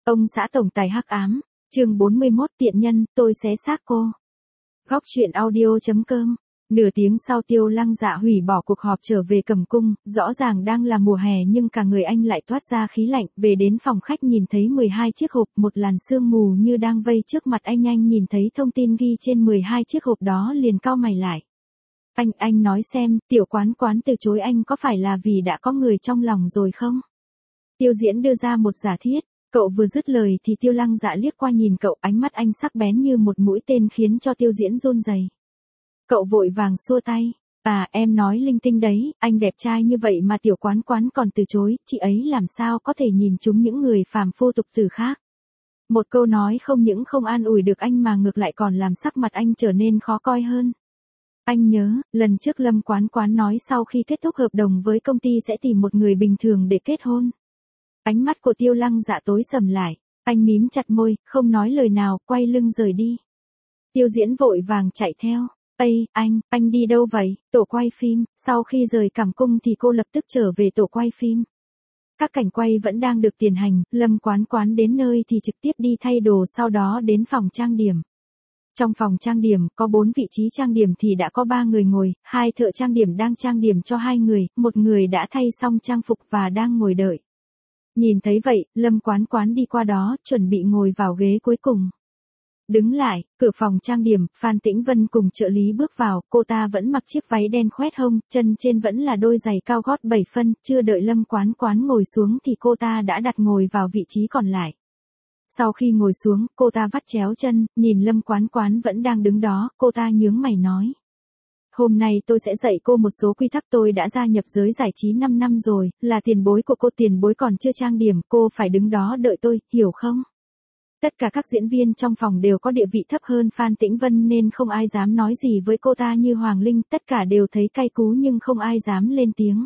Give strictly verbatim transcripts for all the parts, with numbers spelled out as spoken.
Ông xã tổng tài hắc ám, chương bốn mươi mốt tiện nhân, tôi xé xác cô. Góc chuyện audio chấm com. Nửa tiếng sau Tiêu Lăng Dạ hủy bỏ cuộc họp trở về Cẩm Cung, rõ ràng đang là mùa hè nhưng cả người anh lại toát ra khí lạnh, về đến phòng khách nhìn thấy mười hai chiếc hộp, một làn sương mù như đang vây trước mặt anh, anh nhìn thấy thông tin ghi trên mười hai chiếc hộp đó liền cau mày lại. Anh, anh nói xem, tiểu quán quán từ chối anh có phải là vì đã có người trong lòng rồi không? Tiêu Diễn đưa ra một giả thiết. Cậu vừa dứt lời thì Tiêu Lăng Dạ liếc qua nhìn cậu, ánh mắt anh sắc bén như một mũi tên khiến cho Tiêu Diễn run rẩy. Cậu vội vàng xua tay. À, em nói linh tinh đấy, anh đẹp trai như vậy mà tiểu quán quán còn từ chối, chị ấy làm sao có thể nhìn trúng những người phàm phu tục tử khác. Một câu nói không những không an ủi được anh mà ngược lại còn làm sắc mặt anh trở nên khó coi hơn. Anh nhớ, lần trước Lâm Quán Quán nói sau khi kết thúc hợp đồng với công ty sẽ tìm một người bình thường để kết hôn. Ánh mắt của Tiêu Lăng Dạ tối sầm lại, anh mím chặt môi, không nói lời nào, quay lưng rời đi. Tiêu Diễn vội vàng chạy theo. Ây, anh, anh đi đâu vậy? Tổ quay phim. Sau khi rời Cẩm Cung thì cô lập tức trở về tổ quay phim. Các cảnh quay vẫn đang được tiến hành, Lâm Quán Quán đến nơi thì trực tiếp đi thay đồ, sau đó đến phòng trang điểm. Trong phòng trang điểm, có bốn vị trí trang điểm thì đã có ba người ngồi, hai thợ trang điểm đang trang điểm cho hai người, một người đã thay xong trang phục và đang ngồi đợi. Nhìn thấy vậy, Lâm Quán Quán đi qua đó, chuẩn bị ngồi vào ghế cuối cùng. Đứng lại, cửa phòng trang điểm, Phan Tĩnh Vân cùng trợ lý bước vào, cô ta vẫn mặc chiếc váy đen khoét hông, chân trên vẫn là đôi giày cao gót bảy phân, chưa đợi Lâm Quán Quán ngồi xuống thì cô ta đã đặt ngồi vào vị trí còn lại. Sau khi ngồi xuống, cô ta vắt chéo chân, nhìn Lâm Quán Quán vẫn đang đứng đó, cô ta nhướng mày nói. Hôm nay tôi sẽ dạy cô một số quy tắc, tôi đã gia nhập giới giải trí năm năm rồi, là tiền bối của cô, tiền bối còn chưa trang điểm, cô phải đứng đó đợi tôi, hiểu không? Tất cả các diễn viên trong phòng đều có địa vị thấp hơn Phan Tĩnh Vân nên không ai dám nói gì với cô ta như Hoàng Linh, tất cả đều thấy cay cú nhưng không ai dám lên tiếng.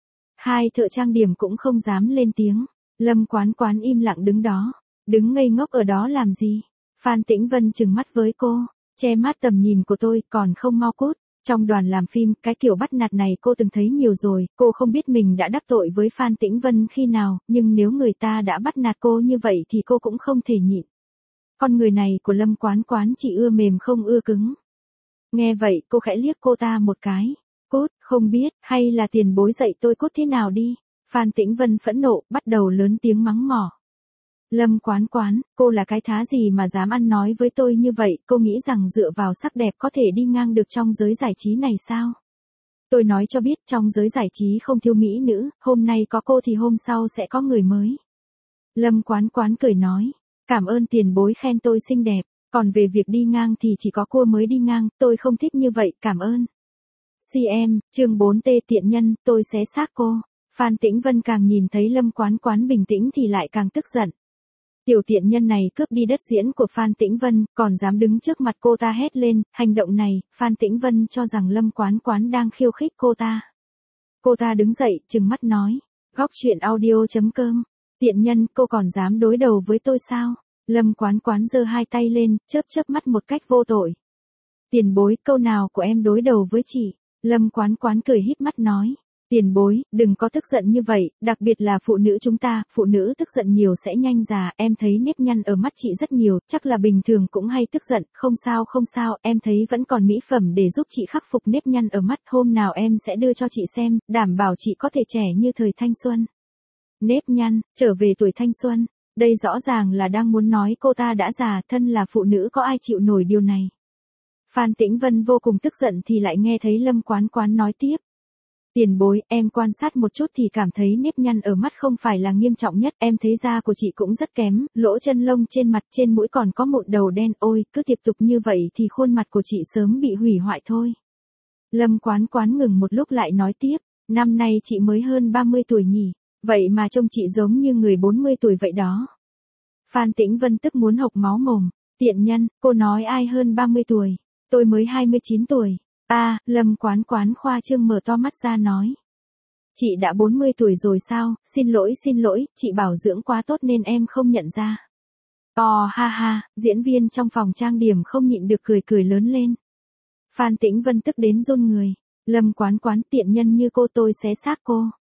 Hai thợ trang điểm cũng không dám lên tiếng, Lâm Quán Quán im lặng đứng đó, đứng ngây ngốc ở đó làm gì? Phan Tĩnh Vân trừng mắt với cô, che mát tầm nhìn của tôi, còn không mau cút. Trong đoàn làm phim, cái kiểu bắt nạt này cô từng thấy nhiều rồi, cô không biết mình đã đắc tội với Phan Tĩnh Vân khi nào, nhưng nếu người ta đã bắt nạt cô như vậy thì cô cũng không thể nhịn. Con người này của Lâm Quán Quán chỉ ưa mềm không ưa cứng. Nghe vậy, cô khẽ liếc cô ta một cái. Cút, không biết, hay là tiền bối dạy tôi cút thế nào đi. Phan Tĩnh Vân phẫn nộ, bắt đầu lớn tiếng mắng mỏ. Lâm Quán Quán, cô là cái thá gì mà dám ăn nói với tôi như vậy, cô nghĩ rằng dựa vào sắc đẹp có thể đi ngang được trong giới giải trí này sao? Tôi nói cho biết trong giới giải trí không thiếu mỹ nữ, hôm nay có cô thì hôm sau sẽ có người mới. Lâm Quán Quán cười nói, cảm ơn tiền bối khen tôi xinh đẹp, còn về việc đi ngang thì chỉ có cô mới đi ngang, tôi không thích như vậy, cảm ơn. xê em, chương bốn T tiện nhân, tôi xé xác cô. Phan Tĩnh Vân càng nhìn thấy Lâm Quán Quán bình tĩnh thì lại càng tức giận. Tiểu tiện nhân này cướp đi đất diễn của Phan Tĩnh Vân, còn dám đứng trước mặt cô ta hét lên, hành động này, Phan Tĩnh Vân cho rằng Lâm Quán Quán đang khiêu khích cô ta. Cô ta đứng dậy, trừng mắt nói, góc chuyện audio chấm com, tiện nhân, cô còn dám đối đầu với tôi sao? Lâm Quán Quán giơ hai tay lên, chớp chớp mắt một cách vô tội. Tiền bối, câu nào của em đối đầu với chị? Lâm Quán Quán cười híp mắt nói. Tiền bối, đừng có tức giận như vậy, đặc biệt là phụ nữ chúng ta, phụ nữ tức giận nhiều sẽ nhanh già, em thấy nếp nhăn ở mắt chị rất nhiều, chắc là bình thường cũng hay tức giận, không sao không sao, em thấy vẫn còn mỹ phẩm để giúp chị khắc phục nếp nhăn ở mắt, hôm nào em sẽ đưa cho chị xem, đảm bảo chị có thể trẻ như thời thanh xuân. Nếp nhăn, trở về tuổi thanh xuân, đây rõ ràng là đang muốn nói cô ta đã già, thân là phụ nữ có ai chịu nổi điều này. Phan Tĩnh Vân vô cùng tức giận thì lại nghe thấy Lâm Quán Quán nói tiếp. Tiền bối, em quan sát một chút thì cảm thấy nếp nhăn ở mắt không phải là nghiêm trọng nhất, em thấy da của chị cũng rất kém, lỗ chân lông trên mặt trên mũi còn có một đầu đen, ôi, cứ tiếp tục như vậy thì khuôn mặt của chị sớm bị hủy hoại thôi. Lâm Quán Quán ngừng một lúc lại nói tiếp, năm nay chị mới hơn ba mươi tuổi nhỉ, vậy mà trông chị giống như người bốn mươi tuổi vậy đó. Phan Tĩnh Vân tức muốn hộc máu mồm, tiện nhân, cô nói ai hơn ba mươi tuổi, tôi mới hai mươi chín tuổi. À, Lâm Quán Quán khoa trương mở to mắt ra nói. Chị đã bốn mươi tuổi rồi sao, xin lỗi xin lỗi, chị bảo dưỡng quá tốt nên em không nhận ra. Ồ ha ha, diễn viên trong phòng trang điểm không nhịn được cười cười lớn lên. Phan Tĩnh Vân tức đến run người, Lâm Quán Quán tiện nhân như cô tôi xé xác cô.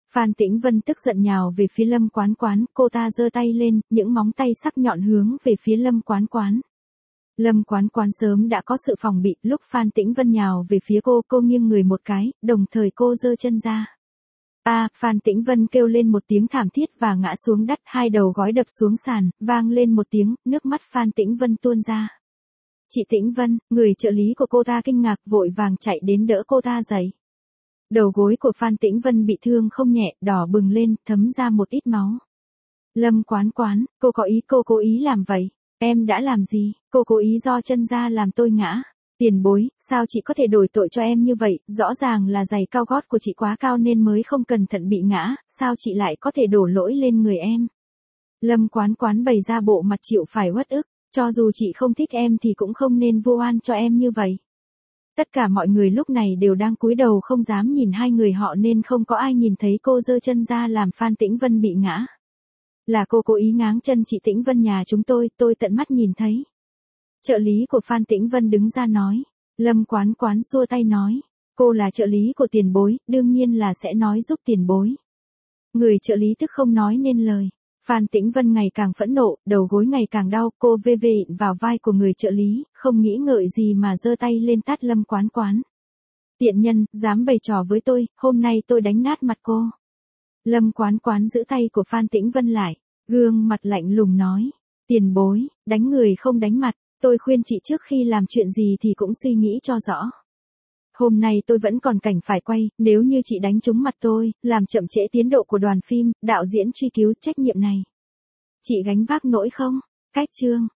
Phan Tĩnh Vân tức giận nhào về phía Lâm Quán Quán, cô ta giơ tay lên, những móng tay sắc nhọn hướng về phía Lâm Quán Quán. Lâm Quán Quán sớm đã có sự phòng bị, lúc Phan Tĩnh Vân nhào về phía cô, cô nghiêng người một cái, đồng thời cô giơ chân ra. A, à, Phan Tĩnh Vân kêu lên một tiếng thảm thiết và ngã xuống đất, hai đầu gối đập xuống sàn, vang lên một tiếng, nước mắt Phan Tĩnh Vân tuôn ra. Chị Tĩnh Vân, người trợ lý của cô ta kinh ngạc vội vàng chạy đến đỡ cô ta dậy. Đầu gối của Phan Tĩnh Vân bị thương không nhẹ, đỏ bừng lên, thấm ra một ít máu. Lâm Quán Quán, cô có ý, cô cố ý làm vậy. Em đã làm gì? Cô cố ý do chân ra làm tôi ngã. Tiền bối, sao chị có thể đổi tội cho em như vậy? Rõ ràng là giày cao gót của chị quá cao nên mới không cẩn thận bị ngã, sao chị lại có thể đổ lỗi lên người em? Lâm Quán Quán bày ra bộ mặt chịu phải uất ức, cho dù chị không thích em thì cũng không nên vu oan cho em như vậy. Tất cả mọi người lúc này đều đang cúi đầu không dám nhìn hai người họ nên không có ai nhìn thấy cô giơ chân ra làm Phan Tĩnh Vân bị ngã. Là cô cố ý ngáng chân chị Tĩnh Vân nhà chúng tôi, tôi tận mắt nhìn thấy. Trợ lý của Phan Tĩnh Vân đứng ra nói. Lâm Quán Quán xua tay nói. Cô là trợ lý của tiền bối, đương nhiên là sẽ nói giúp tiền bối. Người trợ lý tức không nói nên lời. Phan Tĩnh Vân ngày càng phẫn nộ, đầu gối ngày càng đau, cô vê vê vào vai của người trợ lý, không nghĩ ngợi gì mà giơ tay lên tát Lâm Quán Quán. Tiện nhân, dám bày trò với tôi, hôm nay tôi đánh nát mặt cô. Lâm Quán Quán giữ tay của Phan Tĩnh Vân lại, gương mặt lạnh lùng nói. Tiền bối, đánh người không đánh mặt, tôi khuyên chị trước khi làm chuyện gì thì cũng suy nghĩ cho rõ. Hôm nay tôi vẫn còn cảnh phải quay, nếu như chị đánh trúng mặt tôi, làm chậm trễ tiến độ của đoàn phim, đạo diễn truy cứu trách nhiệm này. Chị gánh vác nổi không? Cách chương.